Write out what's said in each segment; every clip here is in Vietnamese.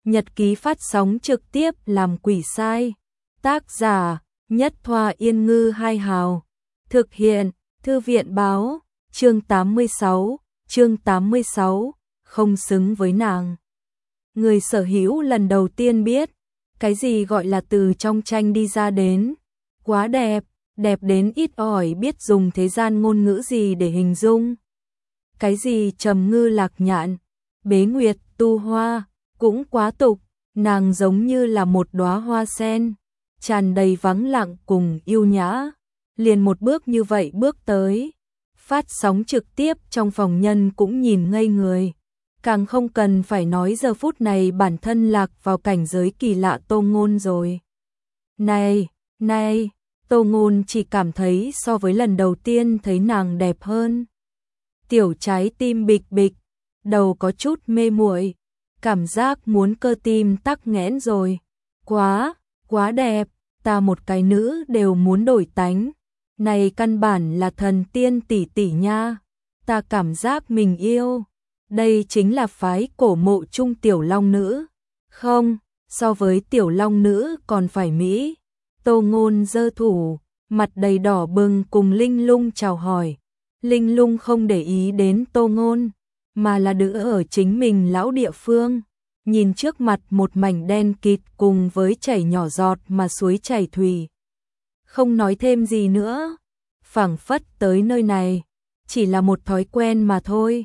nhật ký phát sóng trực tiếp làm quỷ sai. Tác giả, Nhất Thoa Yên Ngư Hai Hào. Thực hiện, Thư viện Báo. Chương 86, không xứng với nàng. Người sở hữu lần đầu tiên biết, cái gì gọi là từ trong tranh đi ra đến. Quá đẹp, đẹp đến ít ỏi biết dùng thế gian ngôn ngữ gì để hình dung. Cái gì trầm ngư lạc nhạn, bế nguyệt tu hoa, cũng quá tục, nàng giống như là một đóa hoa sen, tràn đầy vắng lặng cùng yêu nhã. Liền một bước như vậy bước tới, phát sóng trực tiếp trong phòng nhân cũng nhìn ngây người. Càng không cần phải nói giờ phút này bản thân lạc vào cảnh giới kỳ lạ Tô Ngôn rồi. Này, Tô Ngôn chỉ cảm thấy so với lần đầu tiên thấy nàng đẹp hơn. Tiểu trái tim bịch bịch, đầu có chút mê muội, cảm giác muốn cơ tim tắc nghẽn rồi. Quá đẹp, ta một cái nữ đều muốn đổi tánh. Này căn bản là thần tiên tỷ tỷ nha, ta cảm giác mình yêu. Đây chính là phái cổ mộ trung tiểu long nữ. Không, so với tiểu long nữ còn phải mỹ. Tô Ngôn giơ thủ, mặt đầy đỏ bừng cùng Linh Lung chào hỏi. Linh Lung không để ý đến Tô Ngôn, mà là đứng ở chính mình lão địa phương, nhìn trước mặt một mảnh đen kịt cùng với chảy nhỏ giọt mà suối chảy thủy. Không nói thêm gì nữa, phảng phất tới nơi này chỉ là một thói quen mà thôi.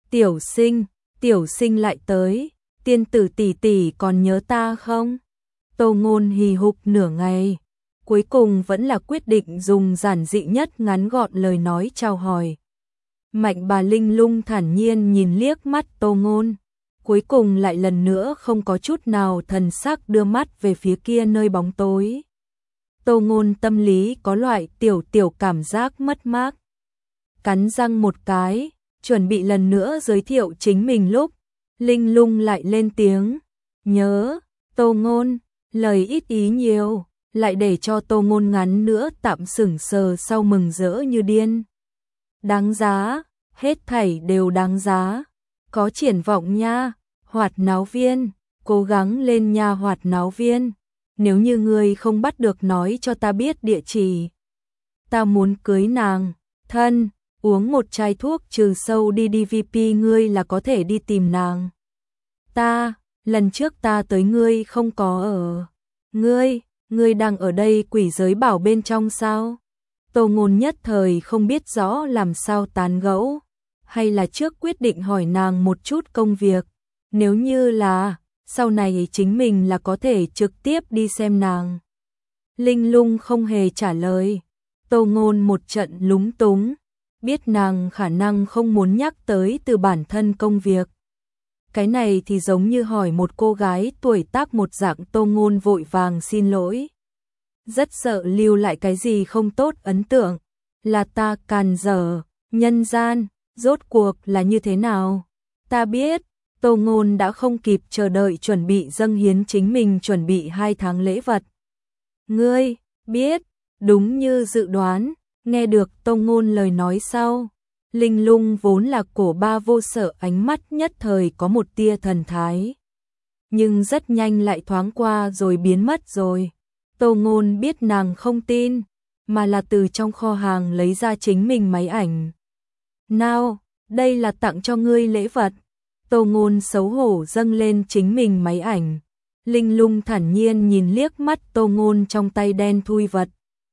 Tiểu sinh lại tới, tiên tử tỷ tỷ còn nhớ ta không? Tô Ngôn hì hục nửa ngày, cuối cùng vẫn là quyết định dùng giản dị nhất ngắn gọn lời nói chào hỏi. Mạnh bà Linh Lung thản nhiên nhìn liếc mắt Tô Ngôn, cuối cùng lại lần nữa không có chút nào thần sắc đưa mắt về phía kia nơi bóng tối. Tô Ngôn tâm lý có loại tiểu cảm giác mất mát. Cắn răng một cái, chuẩn bị lần nữa giới thiệu chính mình lúc Linh Lung lại lên tiếng. Nhớ, Tô Ngôn, lời ít ý nhiều, lại để cho Tô Ngôn ngắn nữa tạm sững sờ sau mừng rỡ như điên. Đáng giá, hết thảy đều đáng giá. Có triển vọng nha, Hoạt Náo Viên, cố gắng lên nha Hoạt Náo Viên. Nếu như ngươi không bắt được nói cho ta biết địa chỉ. Ta muốn cưới nàng, thân, uống một chai thuốc trừ sâu đi DVP ngươi là có thể đi tìm nàng. Lần trước ta tới ngươi không có ở. Ngươi đang ở đây quỷ giới bảo bên trong sao? Tô Ngôn nhất thời không biết rõ làm sao tán gẫu, hay là trước quyết định hỏi nàng một chút công việc. Nếu như là sau này chính mình là có thể trực tiếp đi xem nàng. Linh Lung không hề trả lời. Tô Ngôn một trận lúng túng, biết nàng khả năng không muốn nhắc tới từ bản thân công việc. Cái này thì giống như hỏi một cô gái tuổi tác một dạng. Tô Ngôn vội vàng xin lỗi. Rất sợ lưu lại cái gì không tốt ấn tượng. Là ta càn dở, nhân gian, rốt cuộc là như thế nào? Ta biết. Tô Ngôn đã không kịp chờ đợi chuẩn bị dâng hiến chính mình chuẩn bị 2 tháng lễ vật. Ngươi, biết, đúng như dự đoán, nghe được Tô Ngôn lời nói sau. Linh Lung vốn là cổ ba vô sợ ánh mắt nhất thời có một tia thần thái. Nhưng rất nhanh lại thoáng qua rồi biến mất rồi. Tô Ngôn biết nàng không tin, mà là từ trong kho hàng lấy ra chính mình máy ảnh. Nào, đây là tặng cho ngươi lễ vật. Tô Ngôn xấu hổ dâng lên chính mình máy ảnh. Linh Lung thản nhiên nhìn liếc mắt Tô Ngôn trong tay đen thui vật.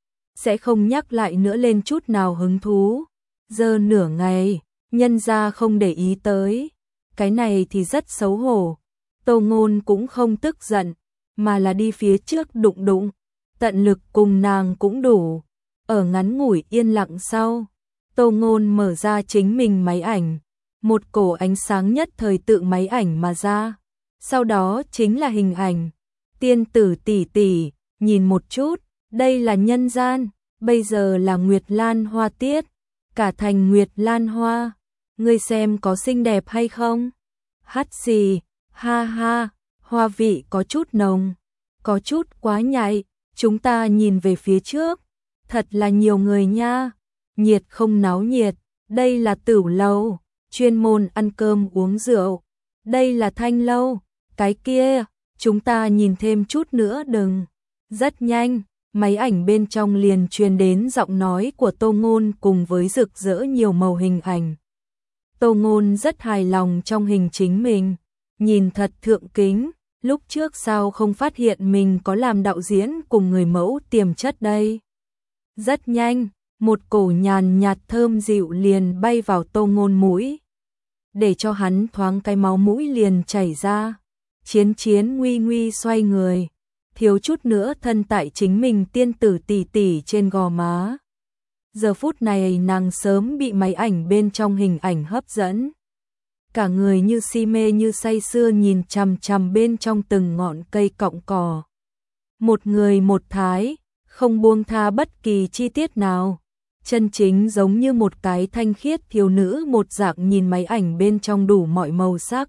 Sẽ không nhắc lại nữa lên chút nào hứng thú. Giờ nửa ngày, nhân ra không để ý tới. Cái này thì rất xấu hổ. Tô Ngôn cũng không tức giận, mà là đi phía trước đụng, tận lực cùng nàng cũng đủ. Ở ngắn ngủi yên lặng sau, Tô Ngôn mở ra chính mình máy ảnh. Một cổ ánh sáng nhất thời tự máy ảnh mà ra. Sau đó chính là hình ảnh. Tiên tử tỷ tỷ, nhìn một chút, đây là nhân gian, bây giờ là Nguyệt Lan Hoa tiết, cả thành Nguyệt Lan Hoa, ngươi xem có xinh đẹp hay không? Hắt xì, ha ha, hoa vị có chút nồng, có chút quá nhạy, chúng ta nhìn về phía trước, thật là nhiều người nha, nhiệt không náo nhiệt, đây là Tửu Lâu, chuyên môn ăn cơm uống rượu, đây là Thanh Lâu, cái kia, chúng ta nhìn thêm chút nữa đừng. Rất nhanh, máy ảnh bên trong liền truyền đến giọng nói của Tô Ngôn cùng với rực rỡ nhiều màu hình ảnh. Tô Ngôn rất hài lòng trong hình chính mình, nhìn thật thượng kính, lúc trước sao không phát hiện mình có làm đạo diễn cùng người mẫu tiềm chất đây. Rất nhanh, một cổ nhàn nhạt thơm dịu liền bay vào Tô Ngôn mũi, để cho hắn thoáng cái máu mũi liền chảy ra. Chiến Chiến nguy nguy xoay người, thiếu chút nữa thân tại chính mình tiên tử tỷ tỷ trên gò má. Giờ phút này nàng sớm bị máy ảnh bên trong hình ảnh hấp dẫn. Cả người như si mê như say sưa nhìn chằm chằm bên trong từng ngọn cây cọng cỏ. Một người một thái, không buông tha bất kỳ chi tiết nào. Chân chính giống như một cái thanh khiết thiếu nữ một dạng nhìn máy ảnh bên trong đủ mọi màu sắc.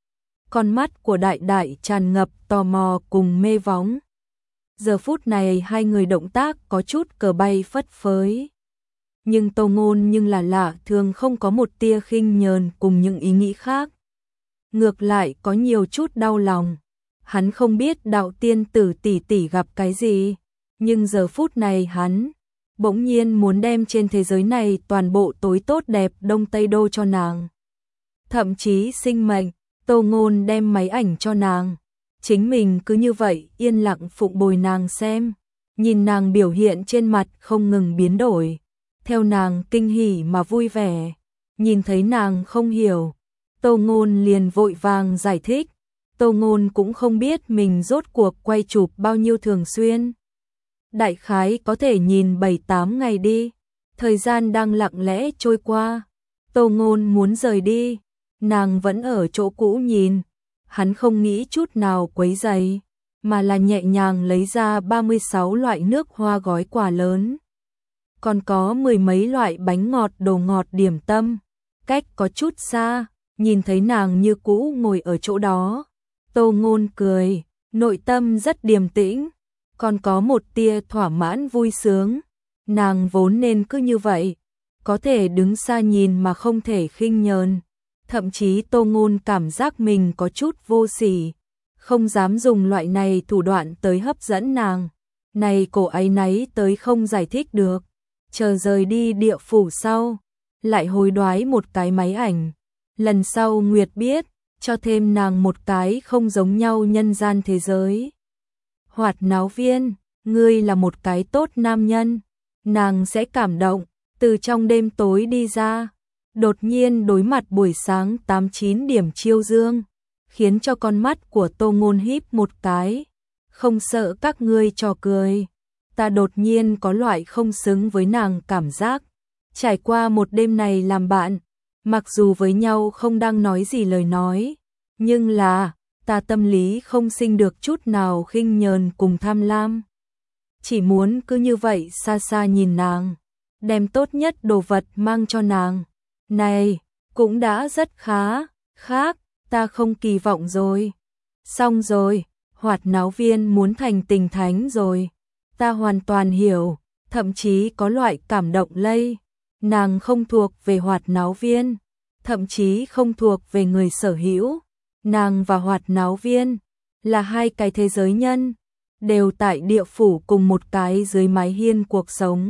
Con mắt của đại đại tràn ngập tò mò cùng mê vóng. Giờ phút này hai người động tác có chút cờ bay phất phới. Nhưng Tô Ngôn nhưng là lạ thường không có một tia khinh nhờn cùng những ý nghĩ khác. Ngược lại có nhiều chút đau lòng. Hắn không biết đạo tiên tử tỷ tỷ gặp cái gì. Nhưng giờ phút này hắn bỗng nhiên muốn đem trên thế giới này toàn bộ tối tốt đẹp Đông Tây Đô cho nàng. Thậm chí sinh mệnh, Tô Ngôn đem máy ảnh cho nàng. Chính mình cứ như vậy yên lặng phụng bồi nàng xem. Nhìn nàng biểu hiện trên mặt không ngừng biến đổi. Theo nàng kinh hỉ mà vui vẻ. Nhìn thấy nàng không hiểu, Tô Ngôn liền vội vàng giải thích. Tô Ngôn cũng không biết mình rốt cuộc quay chụp bao nhiêu thường xuyên. Đại khái có thể nhìn 7-8 ngày đi. Thời gian đang lặng lẽ trôi qua. Tô Ngôn muốn rời đi, nàng vẫn ở chỗ cũ nhìn. Hắn không nghĩ chút nào quấy rầy, mà là nhẹ nhàng lấy ra 36 loại nước hoa gói quà lớn. Còn có 10 mấy loại bánh ngọt đồ ngọt điểm tâm. Cách có chút xa, nhìn thấy nàng như cũ ngồi ở chỗ đó. Tô Ngôn cười, nội tâm rất điềm tĩnh, còn có một tia thỏa mãn vui sướng. Nàng vốn nên cứ như vậy, có thể đứng xa nhìn mà không thể khinh nhờn. Thậm chí Tô Ngôn cảm giác mình có chút vô sỉ, không dám dùng loại này thủ đoạn tới hấp dẫn nàng. Này cổ áy náy tới không giải thích được. Chờ rời đi địa phủ sau, lại hối đoái một cái máy ảnh. Lần sau Nguyệt biết, cho thêm nàng một cái không giống nhau nhân gian thế giới. Hoạt náo viên, ngươi là một cái tốt nam nhân. Nàng sẽ cảm động, từ trong đêm tối đi ra. Đột nhiên đối mặt buổi sáng 8-9 điểm chiêu dương, khiến cho con mắt của Tô Ngôn híp một cái. Không sợ các ngươi trò cười. Ta đột nhiên có loại không xứng với nàng cảm giác. Trải qua một đêm này làm bạn, mặc dù với nhau không đang nói gì lời nói, nhưng là ta tâm lý không sinh được chút nào khinh nhờn cùng tham lam. Chỉ muốn cứ như vậy xa xa nhìn nàng, đem tốt nhất đồ vật mang cho nàng. Này, cũng đã rất khá, khác, ta không kỳ vọng rồi. Xong rồi, Hoạt náo viên muốn thành tình thánh rồi. Ta hoàn toàn hiểu, thậm chí có loại cảm động lây. Nàng không thuộc về Hoạt náo viên, thậm chí không thuộc về người sở hữu. Nàng và Hoạt náo viên là hai cái thế giới nhân, đều tại địa phủ cùng một cái dưới mái hiên cuộc sống.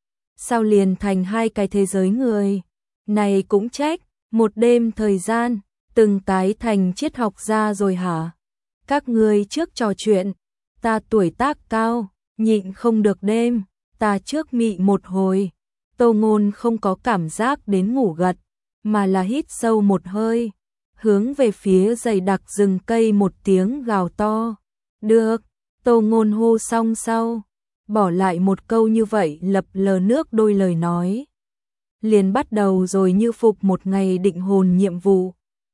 Sao liền thành hai cái thế giới người? Này cũng trách, một đêm thời gian, từng cái thành triết học gia rồi hả? Các ngươi trước trò chuyện, ta tuổi tác cao, nhịn không được đêm, ta trước mị một hồi. Tô Ngôn không có cảm giác đến ngủ gật, mà là hít sâu một hơi, hướng về phía dày đặc rừng cây một tiếng gào to. Được, Tô Ngôn hô xong sau, bỏ lại một câu như vậy lập lờ nước đôi lời nói. Liền bắt đầu rồi như phục một ngày định hồn nhiệm vụ.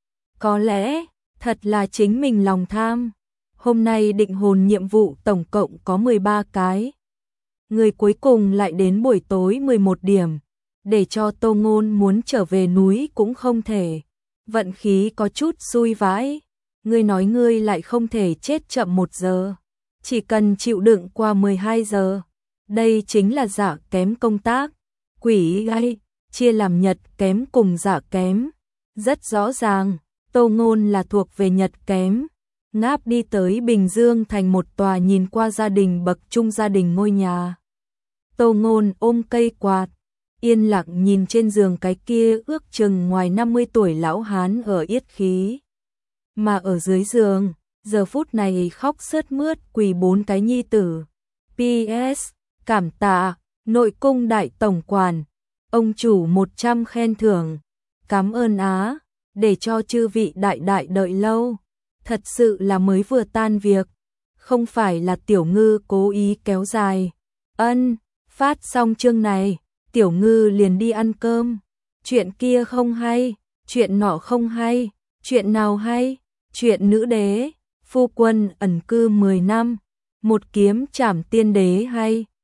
Có lẽ, thật là chính mình lòng tham. Hôm nay định hồn nhiệm vụ tổng cộng có 13 cái. Người cuối cùng lại đến buổi tối 11 điểm, để cho Tô Ngôn muốn trở về núi cũng không thể. Vận khí có chút xui vãi. Ngươi nói ngươi lại không thể chết chậm 1 giờ. Chỉ cần chịu đựng qua 12 giờ. Đây chính là giả kém công tác. Quỷ gai, chia làm nhật kém cùng giả kém. Rất rõ ràng, Tô Ngôn là thuộc về nhật kém. ngáp đi tới Bình Dương thành một tòa nhìn qua gia đình bậc trung gia đình ngôi nhà. Tô Ngôn ôm cây quạt, yên lặng nhìn trên giường cái kia ước chừng ngoài 50 tuổi lão hán ở yết khí. Mà ở dưới giường, giờ phút này khóc sướt mướt quỳ 4 cái nhi tử. PS, cảm tạ, nội cung đại tổng quản, ông chủ 100 khen thưởng. Cảm ơn á, để cho chư vị đại đại đợi lâu. Thật sự là mới vừa tan việc, không phải là Tiểu Ngư cố ý kéo dài. Ân, phát xong chương này, Tiểu Ngư liền đi ăn cơm. Chuyện kia không hay, chuyện nọ không hay, chuyện nào hay? Chuyện nữ đế, phu quân ẩn cư 10 năm, một kiếm trảm tiên đế hay.